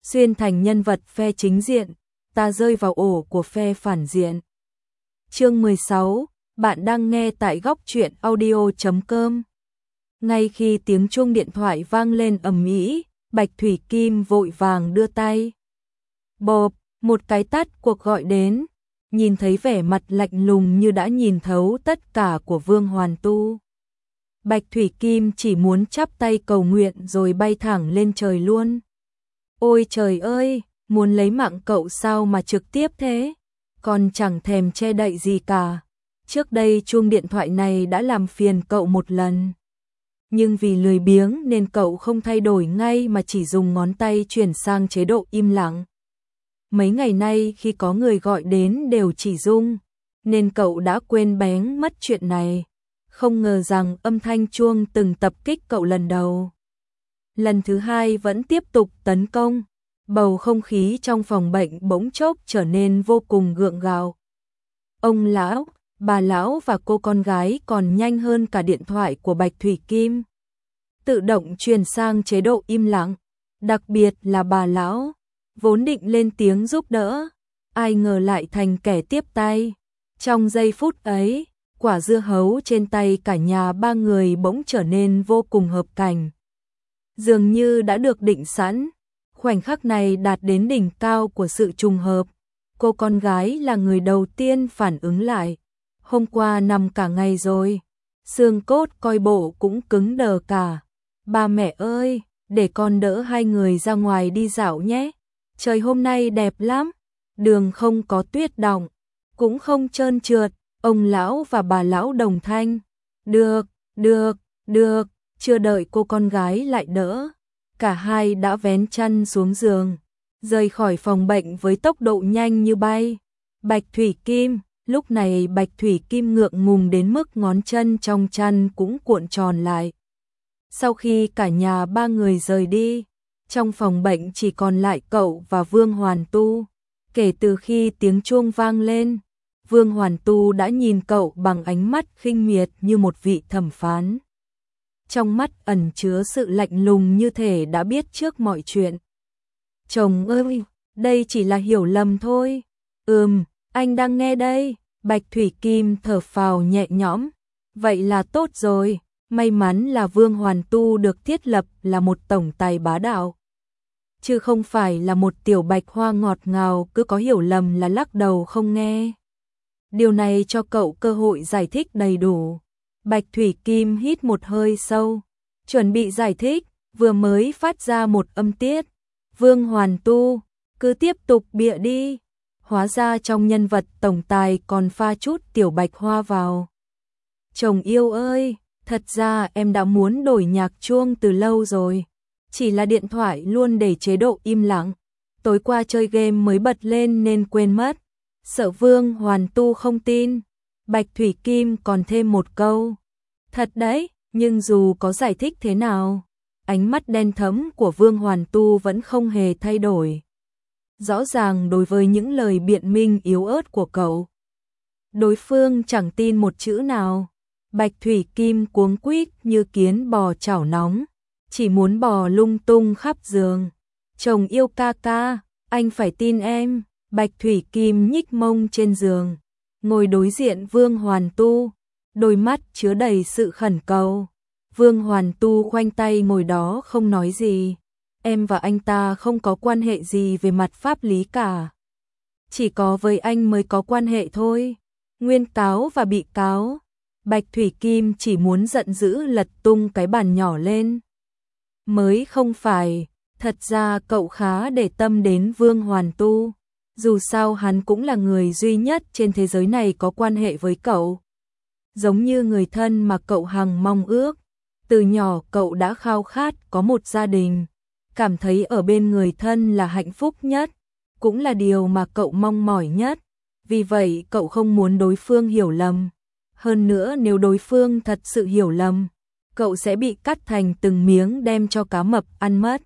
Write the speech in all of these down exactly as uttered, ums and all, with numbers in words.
xuyên thành nhân vật phe chính diện, ta rơi vào ổ của phe phản diện. Chương mười sáu, bạn đang nghe tại góc truyện audio chấm com. Ngay khi tiếng chuông điện thoại vang lên ầm ĩ, Bạch Thủy Kim vội vàng đưa tay. Bộp, một cái tát cuộc gọi đến, nhìn thấy vẻ mặt lạnh lùng như đã nhìn thấu tất cả của Vương Hoàn Tu. Bạch Thủy Kim chỉ muốn chắp tay cầu nguyện rồi bay thẳng lên trời luôn. Ôi trời ơi, muốn lấy mạng cậu sao mà trực tiếp thế, còn chẳng thèm che đậy gì cả. Trước đây chuông điện thoại này đã làm phiền cậu một lần, nhưng vì lười biếng nên cậu không thay đổi ngay mà chỉ dùng ngón tay chuyển sang chế độ im lặng. Mấy ngày nay khi có người gọi đến đều chỉ rung, nên cậu đã quên bén mất chuyện này. Không ngờ rằng âm thanh chuông từng tập kích cậu lần đầu, lần thứ hai vẫn tiếp tục tấn công. Bầu không khí trong phòng bệnh bỗng chốc trở nên vô cùng gượng gạo. Ông lão, bà lão và cô con gái còn nhanh hơn cả điện thoại của Bạch Thủy Kim, tự động truyền sang chế độ im lặng. Đặc biệt là bà lão, vốn định lên tiếng giúp đỡ, ai ngờ lại thành kẻ tiếp tay. Trong giây phút ấy, quả dưa hấu trên tay cả nhà ba người bỗng trở nên vô cùng hợp cảnh, dường như đã được định sẵn. Khoảnh khắc này đạt đến đỉnh cao của sự trùng hợp. Cô con gái là người đầu tiên phản ứng lại. Hôm qua nằm cả ngày rồi, xương cốt coi bộ cũng cứng đờ cả. Ba mẹ ơi, để con đỡ hai người ra ngoài đi dạo nhé. Trời hôm nay đẹp lắm, đường không có tuyết đọng, cũng không trơn trượt. Ông lão và bà lão đồng thanh. Được, được, được. Chưa đợi cô con gái lại đỡ, cả hai đã vén chăn xuống giường, rời khỏi phòng bệnh với tốc độ nhanh như bay. Bạch Thủy Kim, lúc này Bạch Thủy Kim ngượng ngùng đến mức ngón chân trong chăn cũng cuộn tròn lại. Sau khi cả nhà ba người rời đi, trong phòng bệnh chỉ còn lại cậu và Vương Hoàn Tu. Kể từ khi tiếng chuông vang lên, Vương Hoàn Tu đã nhìn cậu bằng ánh mắt khinh miệt như một vị thẩm phán. Trong mắt ẩn chứa sự lạnh lùng như thể đã biết trước mọi chuyện. Chồng ơi, đây chỉ là hiểu lầm thôi. Ừm, anh đang nghe đây. Bạch Thủy Kim thở phào nhẹ nhõm. Vậy là tốt rồi, may mắn là Vương Hoàn Tu được thiết lập là một tổng tài bá đạo, chứ không phải là một tiểu bạch hoa ngọt ngào cứ có hiểu lầm là lắc đầu không nghe. Điều này cho cậu cơ hội giải thích đầy đủ. Bạch Thủy Kim hít một hơi sâu, chuẩn bị giải thích, vừa mới phát ra một âm tiết. Vương Hoàn Tu, cứ tiếp tục bịa đi. Hóa ra trong nhân vật tổng tài còn pha chút tiểu bạch hoa vào. Chồng yêu ơi, thật ra em đã muốn đổi nhạc chuông từ lâu rồi. Chỉ là điện thoại luôn để chế độ im lặng. Tối qua chơi game mới bật lên nên quên mất. Sợ Vương Hoàn Tu không tin. Bạch Thủy Kim còn thêm một câu. Thật đấy, nhưng dù có giải thích thế nào, ánh mắt đen thẫm của Vương Hoàn Tu vẫn không hề thay đổi. Rõ ràng đối với những lời biện minh yếu ớt của cậu, đối phương chẳng tin một chữ nào. Bạch Thủy Kim cuống quýt như kiến bò chảo nóng, chỉ muốn bò lung tung khắp giường. Chồng yêu ca ca, anh phải tin em. Bạch Thủy Kim nhích mông trên giường, ngồi đối diện Vương Hoàn Tu, đôi mắt chứa đầy sự khẩn cầu. Vương Hoàn Tu khoanh tay ngồi đó không nói gì. Em và anh ta không có quan hệ gì về mặt pháp lý cả. Chỉ có với anh mới có quan hệ thôi. Nguyên cáo và bị cáo. Bạch Thủy Kim chỉ muốn giận dữ lật tung cái bàn nhỏ lên. Mới không phải, thật ra cậu khá để tâm đến Vương Hoàn Tu. Dù sao hắn cũng là người duy nhất trên thế giới này có quan hệ với cậu. Giống như người thân mà cậu hằng mong ước. Từ nhỏ cậu đã khao khát có một gia đình, cảm thấy ở bên người thân là hạnh phúc nhất, cũng là điều mà cậu mong mỏi nhất. Vì vậy cậu không muốn đối phương hiểu lầm. Hơn nữa nếu đối phương thật sự hiểu lầm, cậu sẽ bị cắt thành từng miếng đem cho cá mập ăn mất.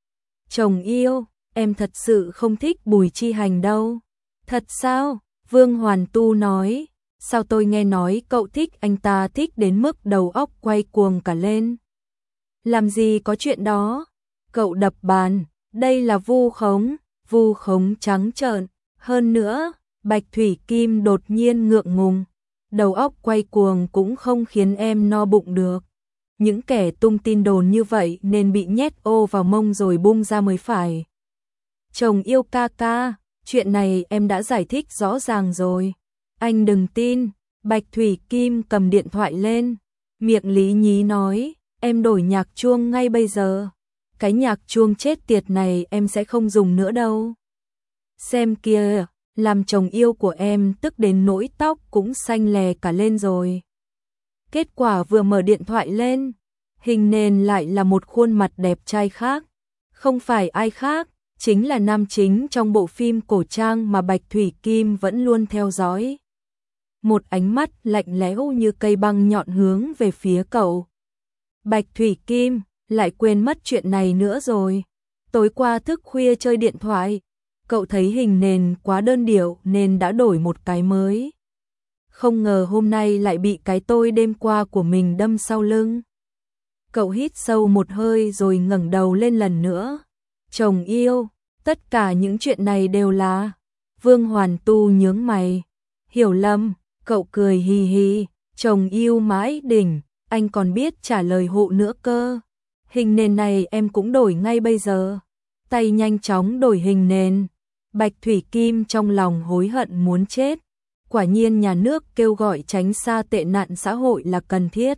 Chồng yêu, em thật sự không thích Bùi Chi Hành đâu. Thật sao? Vương Hoàn Tu nói. Sao tôi nghe nói cậu thích anh ta thích đến mức đầu óc quay cuồng cả lên. Làm gì có chuyện đó. Cậu đập bàn, Đây là vu khống, vu khống trắng trợn. Hơn nữa, Bạch Thủy Kim đột nhiên ngượng ngùng. Đầu óc quay cuồng cũng không khiến em no bụng được. Những kẻ tung tin đồn như vậy nên bị nhét ô vào mông rồi bung ra mới phải. Chồng yêu ca ca, chuyện này em đã giải thích rõ ràng rồi. Anh đừng tin. Bạch Thủy Kim cầm điện thoại lên. Miệng lý nhí nói, em đổi nhạc chuông ngay bây giờ. Cái nhạc chuông chết tiệt này em sẽ không dùng nữa đâu. Xem kìa, làm chồng yêu của em tức đến nỗi tóc cũng xanh lè cả lên rồi. Kết quả vừa mở điện thoại lên, hình nền lại là một khuôn mặt đẹp trai khác. Không phải ai khác, chính là nam chính trong bộ phim cổ trang mà Bạch Thủy Kim vẫn luôn theo dõi. Một ánh mắt lạnh lẽo như cây băng nhọn hướng về phía cậu. Bạch Thủy Kim, lại quên mất chuyện này nữa rồi. Tối qua thức khuya chơi điện thoại, cậu thấy hình nền quá đơn điệu nên đã đổi một cái mới. Không ngờ hôm nay lại bị cái tôi đêm qua của mình đâm sau lưng. Cậu hít sâu một hơi rồi ngẩng đầu lên lần nữa. Chồng yêu, tất cả những chuyện này đều là... Vương Hoàn Tu nhướng mày. Hiểu lầm, cậu cười hì hì. Chồng yêu mãi đỉnh, anh còn biết trả lời hộ nữa cơ. Hình nền này em cũng đổi ngay bây giờ. Tay nhanh chóng đổi hình nền. Bạch Thủy Kim trong lòng hối hận muốn chết. Quả nhiên nhà nước kêu gọi tránh xa tệ nạn xã hội là cần thiết.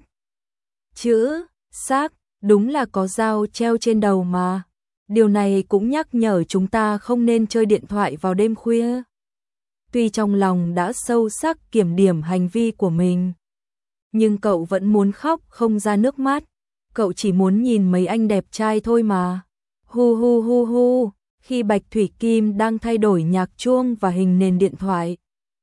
Chữ, xác, đúng là có dao treo trên đầu mà. Điều này cũng nhắc nhở chúng ta không nên chơi điện thoại vào đêm khuya. Tuy trong lòng đã sâu sắc kiểm điểm hành vi của mình, nhưng cậu vẫn muốn khóc không ra nước mắt. Cậu chỉ muốn nhìn mấy anh đẹp trai thôi mà. Hu hu hu hu, khi Bạch Thủy Kim đang thay đổi nhạc chuông và hình nền điện thoại.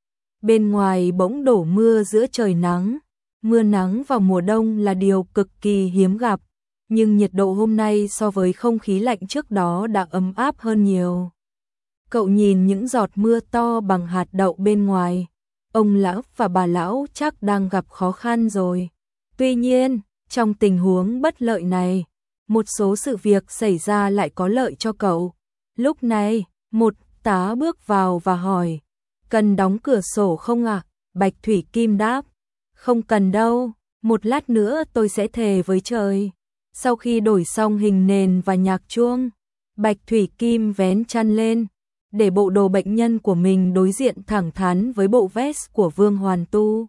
Bên ngoài bỗng đổ mưa giữa trời nắng. Mưa nắng vào mùa đông là điều cực kỳ hiếm gặp, nhưng nhiệt độ hôm nay so với không khí lạnh trước đó đã ấm áp hơn nhiều. Cậu nhìn những giọt mưa to bằng hạt đậu bên ngoài. Ông lão và bà lão chắc đang gặp khó khăn rồi. Tuy nhiên, trong tình huống bất lợi này, một số sự việc xảy ra lại có lợi cho cậu. Lúc này, một tá bước vào và hỏi, cần đóng cửa sổ không ạ? À? Bạch Thủy Kim đáp, không cần đâu, một lát nữa tôi sẽ thề với trời. Sau khi đổi xong hình nền và nhạc chuông, Bạch Thủy Kim vén chăn lên, để bộ đồ bệnh nhân của mình đối diện thẳng thắn với bộ vest của Vương Hoàn Tu.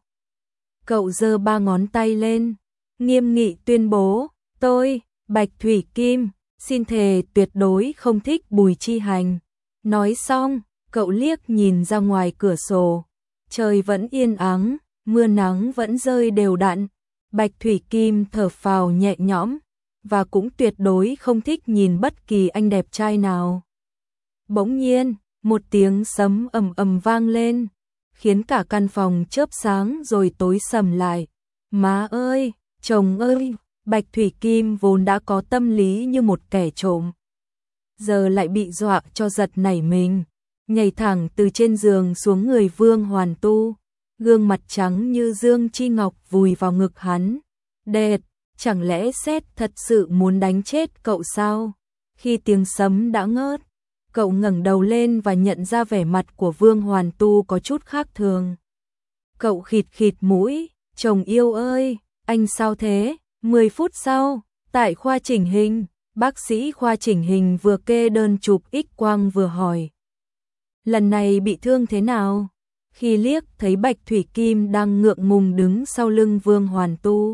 Cậu giơ ba ngón tay lên, nghiêm nghị tuyên bố, tôi, Bạch Thủy Kim, xin thề tuyệt đối không thích Bùi Chi Hành. Nói xong, cậu liếc nhìn ra ngoài cửa sổ, trời vẫn yên ắng, mưa nắng vẫn rơi đều đặn. Bạch Thủy Kim thở phào nhẹ nhõm, và cũng tuyệt đối không thích nhìn bất kỳ anh đẹp trai nào. Bỗng nhiên, một tiếng sấm ầm ầm vang lên, khiến cả căn phòng chớp sáng rồi tối sầm lại. Má ơi, chồng ơi, Bạch Thủy Kim vốn đã có tâm lý như một kẻ trộm, giờ lại bị dọa cho giật nảy mình, nhảy thẳng từ trên giường xuống người Vương Hoàn Tu, gương mặt trắng như dương chi ngọc vùi vào ngực hắn. Đệt, chẳng lẽ sét thật sự muốn đánh chết cậu sao? Khi tiếng sấm đã ngớt, cậu ngẩng đầu lên và nhận ra vẻ mặt của Vương Hoàn Tu có chút khác thường. Cậu khịt khịt mũi, chồng yêu ơi, anh sao thế? mười phút sau, tại khoa chỉnh hình, bác sĩ khoa chỉnh hình vừa kê đơn chụp X-quang vừa hỏi, lần này bị thương thế nào? Khi liếc thấy Bạch Thủy Kim đang ngượng ngùng đứng sau lưng Vương Hoàn Tu,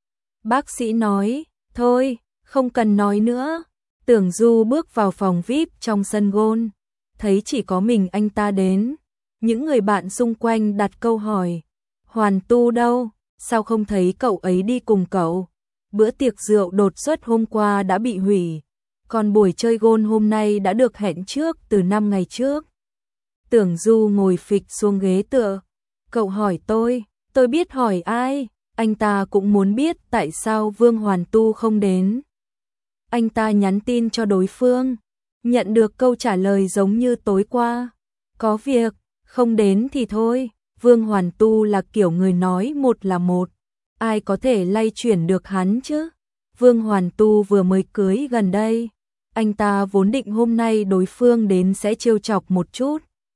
bác sĩ nói, thôi, không cần nói nữa. Tưởng Du bước vào phòng vi ai pi trong sân golf, thấy chỉ có mình anh ta đến. Những người bạn xung quanh đặt câu hỏi, Hoàn Tu đâu, sao không thấy cậu ấy đi cùng cậu? Bữa tiệc rượu đột xuất hôm qua đã bị hủy, còn buổi chơi golf hôm nay đã được hẹn trước từ năm ngày trước. Tưởng Du ngồi phịch xuống ghế tựa, cậu hỏi tôi, tôi biết hỏi ai? Anh ta cũng muốn biết tại sao Vương Hoàn Tu không đến. Anh ta nhắn tin cho đối phương, nhận được câu trả lời giống như tối qua, có việc, không đến thì thôi. Vương Hoàn Tu là kiểu người nói một là một, ai có thể lay chuyển được hắn chứ? Vương Hoàn Tu vừa mới cưới gần đây, Anh ta vốn định hôm nay đối phương đến sẽ trêu chọc một chút.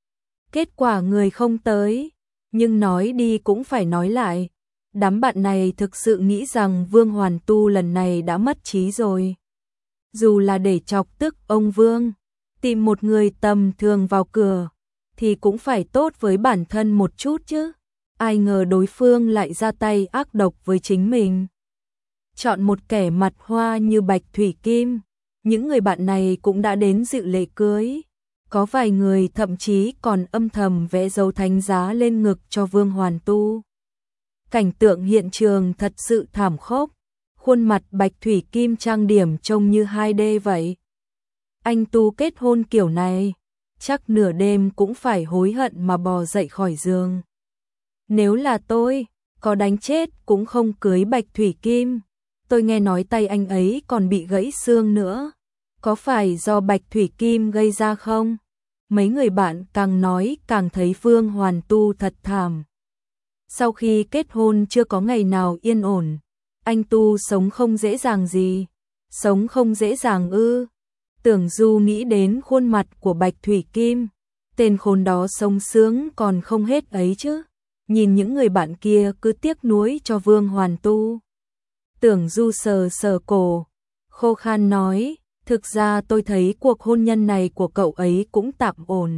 Kết quả người không tới, nhưng nói đi cũng phải nói lại. Đám bạn này thực sự nghĩ rằng Vương Hoàn Tu lần này đã mất trí rồi. Dù là để chọc tức ông Vương, tìm một người tầm thường vào cửa, thì cũng phải tốt với bản thân một chút chứ. Ai ngờ đối phương lại ra tay ác độc với chính mình. Chọn một kẻ mặt hoa như Bạch Thủy Kim, những người bạn này cũng đã đến dự lễ cưới. Có vài người thậm chí còn âm thầm vẽ dấu thánh giá lên ngực cho Vương Hoàn Tu. Cảnh tượng hiện trường thật sự thảm khốc, khuôn mặt Bạch Thủy Kim trang điểm trông như hai D vậy. Anh Tu kết hôn kiểu này, chắc nửa đêm cũng phải hối hận mà bò dậy khỏi giường. Nếu là tôi, có đánh chết cũng không cưới Bạch Thủy Kim. Tôi nghe nói tay anh ấy còn bị gãy xương nữa. Có phải do Bạch Thủy Kim gây ra không? Mấy người bạn càng nói càng thấy Vương Hoàn Tu thật thảm. Sau khi kết hôn chưa có ngày nào yên ổn, anh Tu sống không dễ dàng gì. Sống không dễ dàng ư? Tưởng Du nghĩ đến khuôn mặt của Bạch Thủy Kim, tên khốn đó sống sướng còn không hết ấy chứ. Nhìn những người bạn kia cứ tiếc nuối cho Vương Hoàn Tu. Tưởng Du sờ sờ cổ, khô khan nói, thực ra tôi thấy cuộc hôn nhân này của cậu ấy cũng tạm ổn.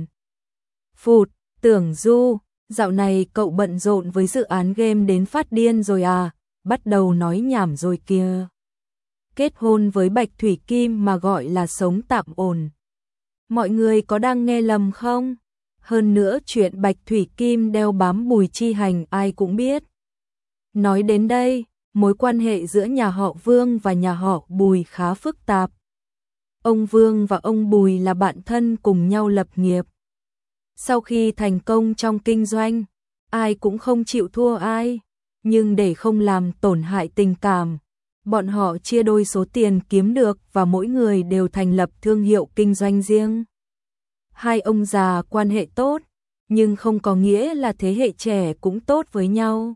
Phụt, Tưởng Du, dạo này cậu bận rộn với dự án game đến phát điên rồi à, bắt đầu nói nhảm rồi kìa. Kết hôn với Bạch Thủy Kim mà gọi là sống tạm ổn. Mọi người có đang nghe lầm không? Hơn nữa chuyện Bạch Thủy Kim đeo bám Bùi Chi Hành ai cũng biết. Nói đến đây, mối quan hệ giữa nhà họ Vương và nhà họ Bùi khá phức tạp. Ông Vương và ông Bùi là bạn thân cùng nhau lập nghiệp. Sau khi thành công trong kinh doanh, ai cũng không chịu thua ai, nhưng để không làm tổn hại tình cảm, bọn họ chia đôi số tiền kiếm được và mỗi người đều thành lập thương hiệu kinh doanh riêng. Hai ông già quan hệ tốt, nhưng không có nghĩa là thế hệ trẻ cũng tốt với nhau.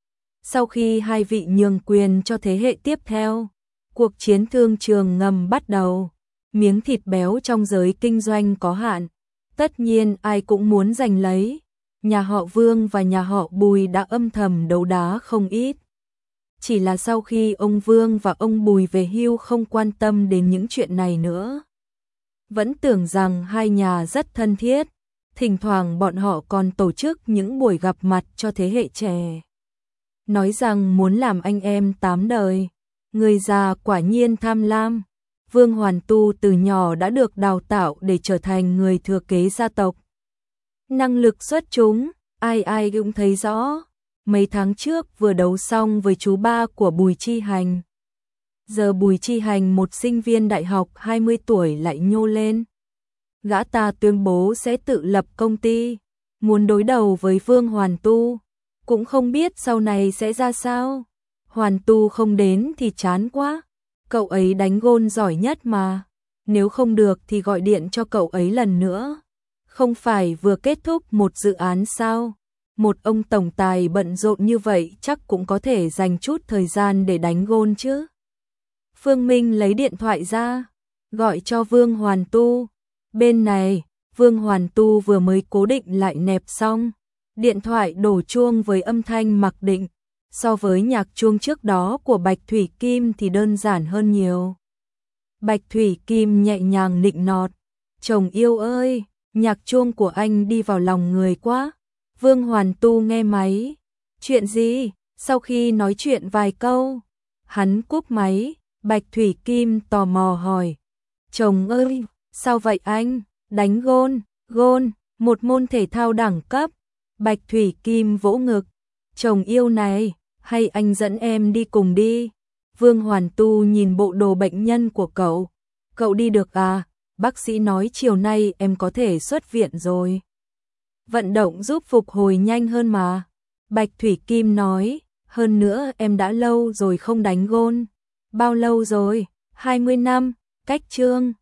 Sau khi hai vị nhường quyền cho thế hệ tiếp theo, cuộc chiến thương trường ngầm bắt đầu. Miếng thịt béo trong giới kinh doanh có hạn, tất nhiên ai cũng muốn giành lấy. Nhà họ Vương và nhà họ Bùi đã âm thầm đấu đá không ít. Chỉ là sau khi ông Vương và ông Bùi về hưu không quan tâm đến những chuyện này nữa. Vẫn tưởng rằng hai nhà rất thân thiết, thỉnh thoảng bọn họ còn tổ chức những buổi gặp mặt cho thế hệ trẻ. Nói rằng muốn làm anh em tám đời, người già quả nhiên tham lam. Vương Hoàn Tu từ nhỏ đã được đào tạo để trở thành người thừa kế gia tộc. Năng lực xuất chúng, ai ai cũng thấy rõ. Mấy tháng trước vừa đấu xong với chú ba của Bùi Chi Hành. Giờ Bùi Chi Hành một sinh viên đại học hai mươi tuổi lại nhô lên. Gã ta tuyên bố sẽ tự lập công ty, muốn đối đầu với Vương Hoàn Tu. Cũng không biết sau này sẽ ra sao. Hoàn Tu không đến thì chán quá. Cậu ấy đánh gôn giỏi nhất mà. Nếu không được thì gọi điện cho cậu ấy lần nữa. Không phải vừa kết thúc một dự án sao? Một ông tổng tài bận rộn như vậy chắc cũng có thể dành chút thời gian để đánh gôn chứ. Phương Minh lấy điện thoại ra, gọi cho Vương Hoàn Tu. Bên này, Vương Hoàn Tu vừa mới cố định lại nẹp xong. Điện thoại đổ chuông với âm thanh mặc định. So với nhạc chuông trước đó của Bạch Thủy Kim thì đơn giản hơn nhiều. Bạch Thủy Kim nhẹ nhàng nịnh nọt. Chồng yêu ơi, nhạc chuông của anh đi vào lòng người quá. Vương Hoàn Tu nghe máy. Chuyện gì? Sau khi nói chuyện vài câu, hắn cúp máy. Bạch Thủy Kim tò mò hỏi. Chồng ơi, sao vậy anh? Đánh gôn, gôn, một môn thể thao đẳng cấp. Bạch Thủy Kim vỗ ngực. Chồng yêu này, hay anh dẫn em đi cùng đi? Vương Hoàn Tu nhìn bộ đồ bệnh nhân của cậu. Cậu đi được à? Bác sĩ nói chiều nay em có thể xuất viện rồi. Vận động giúp phục hồi nhanh hơn mà. Bạch Thủy Kim nói, hơn nữa em đã lâu rồi không đánh gôn. Bao lâu rồi? hai mươi năm, cách chương.